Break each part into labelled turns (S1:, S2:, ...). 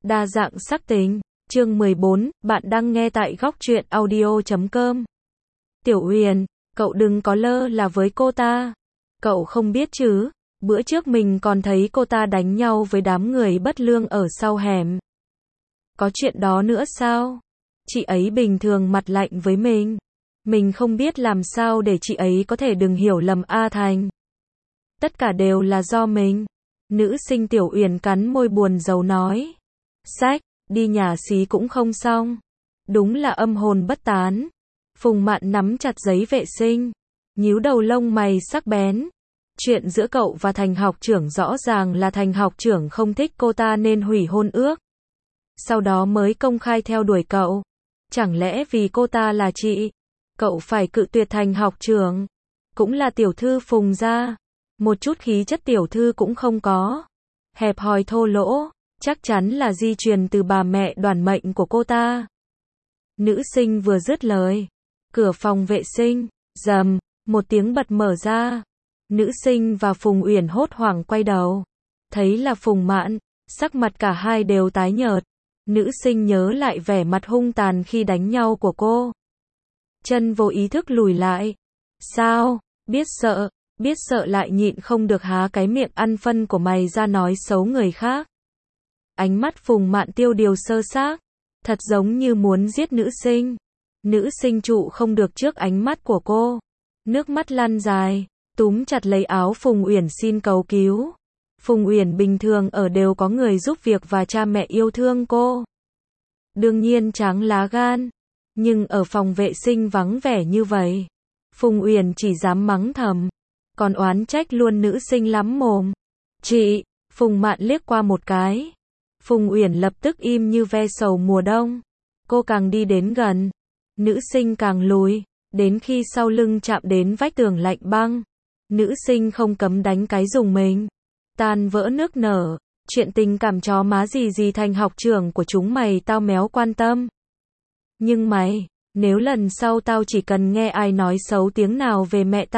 S1: Đa dạng sắc tính. Chương 14, bạn đang nghe tại góc truyện audio.com. Tiểu Huyền, cậu đừng có lơ là với cô ta. Cậu không biết chứ, bữa trước mình còn thấy cô ta đánh nhau với đám người bất lương ở sau hẻm. Có chuyện đó nữa sao? Chị ấy bình thường mặt lạnh với mình không biết làm sao để chị ấy có thể đừng hiểu lầm A Thành. Tất cả đều là do mình. Nữ sinh Tiểu Uyển cắn môi buồn rầu nói. Sách, đi nhà xí cũng không xong. Đúng là âm hồn bất tán. Phùng Mạn nắm chặt giấy vệ sinh, nhíu đầu lông mày sắc bén. Chuyện giữa cậu và Thành học trưởng rõ ràng là Thành học trưởng không thích cô ta nên hủy hôn ước. Sau đó mới công khai theo đuổi cậu. Chẳng lẽ vì cô ta là chị, cậu phải cự tuyệt Thành học trưởng? Cũng là tiểu thư Phùng gia, một chút khí chất tiểu thư cũng không có. Hẹp hòi thô lỗ, chắc chắn là di truyền từ bà mẹ đoản mệnh của cô ta. Nữ sinh vừa dứt lời, cửa phòng vệ sinh, rầm, một tiếng bật mở ra. Nữ sinh và Phùng Uyển hốt hoảng quay đầu. Thấy là Phùng Mạn, sắc mặt cả hai đều tái nhợt. Nữ sinh nhớ lại vẻ mặt hung tàn khi đánh nhau của cô. Chân vô ý thức lùi lại. Sao, biết sợ lại nhịn không được há cái miệng ăn phân của mày ra nói xấu người khác. Ánh mắt Phùng Mạn tiêu điều sơ xác, thật giống như muốn giết nữ sinh. Nữ sinh trụ không được trước ánh mắt của cô. Nước mắt lăn dài, túm chặt lấy áo Phùng Uyển xin cầu cứu. Phùng Uyển bình thường ở đều có người giúp việc và cha mẹ yêu thương cô. Đương nhiên tráng lá gan. Nhưng ở phòng vệ sinh vắng vẻ như vậy, Phùng Uyển chỉ dám mắng thầm. Còn oán trách luôn nữ sinh lắm mồm. Chị, Phùng Mạn liếc qua một cái. Phùng Uyển lập tức im như ve sầu mùa đông. Cô càng đi đến gần, nữ sinh càng lùi, đến khi sau lưng chạm đến vách tường lạnh băng. Nữ sinh không cấm đánh cái dùng mình. Tan vỡ nước nở, chuyện tình cảm chó má gì Thành học trưởng của chúng mày tao méo quan tâm. Nhưng mày, nếu lần sau tao chỉ cần nghe ai nói xấu tiếng nào về mẹ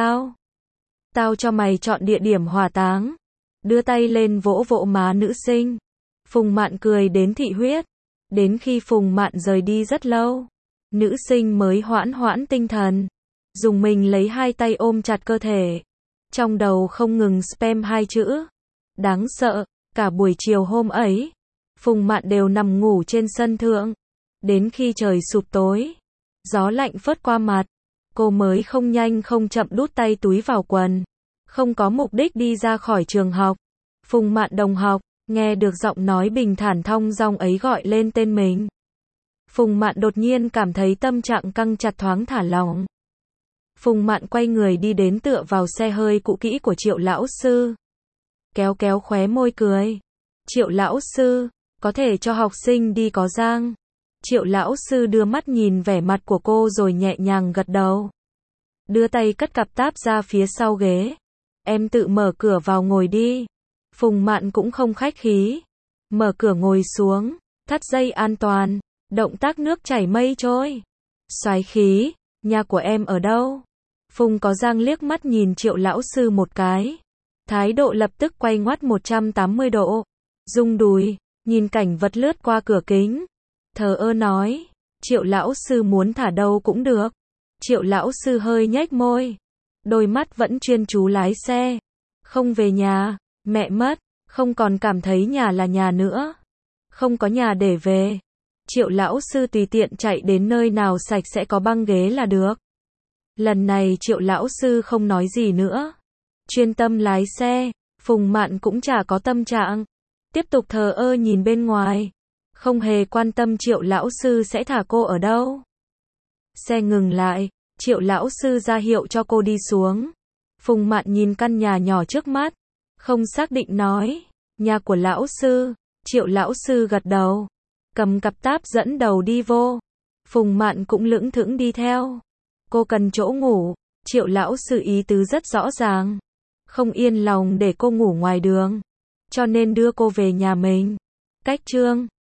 S1: tao cho mày chọn địa điểm hỏa táng. Đưa tay lên vỗ vỗ má nữ sinh. Phùng Mạn cười đến thị huyết. Đến khi Phùng Mạn rời đi rất lâu, nữ sinh mới hoãn tinh thần. Dùng mình lấy hai tay ôm chặt cơ thể. Trong đầu không ngừng spam hai chữ. Đáng sợ, cả buổi chiều hôm ấy, Phùng Mạn đều nằm ngủ trên sân thượng. Đến khi trời sụp tối, gió lạnh phất qua mặt, cô mới không nhanh không chậm đút tay túi vào quần. Không có mục đích đi ra khỏi trường học. Phùng Mạn đồng học, nghe được giọng nói bình thản thong dong ấy gọi lên tên mình. Phùng Mạn đột nhiên cảm thấy tâm trạng căng chặt thoáng thả lỏng. Phùng Mạn quay người đi đến tựa vào xe hơi cũ kỹ của Triệu lão sư. Kéo khóe môi cười. Triệu lão sư, có thể cho học sinh đi có giang. Triệu lão sư đưa mắt nhìn vẻ mặt của cô rồi nhẹ nhàng gật đầu. Đưa tay cất cặp táp ra phía sau ghế. Em tự mở cửa vào ngồi đi. Phùng Mạn cũng không khách khí. Mở cửa ngồi xuống, thắt dây an toàn, động tác nước chảy mây trôi. Soái khí, nhà của em ở đâu? Phùng có giang liếc mắt nhìn Triệu lão sư một cái. Thái độ lập tức quay ngoắt 180 độ. Rung đùi, nhìn cảnh vật lướt qua cửa kính. Thờ ơ nói, Triệu lão sư muốn thả đâu cũng được. Triệu lão sư hơi nhếch môi. Đôi mắt vẫn chuyên chú lái xe. Không về nhà, mẹ mất, không còn cảm thấy nhà là nhà nữa. Không có nhà để về. Triệu lão sư tùy tiện chạy đến nơi nào sạch sẽ có băng ghế là được. Lần này Triệu lão sư không nói gì nữa. Chuyên tâm lái xe. Phùng Mạn cũng chả có tâm trạng. Tiếp tục thờ ơ nhìn bên ngoài. Không hề quan tâm Triệu lão sư sẽ thả cô ở đâu. Xe ngừng lại. Triệu lão sư ra hiệu cho cô đi xuống. Phùng Mạn nhìn căn nhà nhỏ trước mắt. Không xác định nói. Nhà của lão sư. Triệu lão sư gật đầu. Cầm cặp táp dẫn đầu đi vô. Phùng Mạn cũng lững thững đi theo. Cô cần chỗ ngủ. Triệu lão sư ý tứ rất rõ ràng. Không yên lòng để cô ngủ ngoài đường. Cho nên đưa cô về nhà mình. Cách chương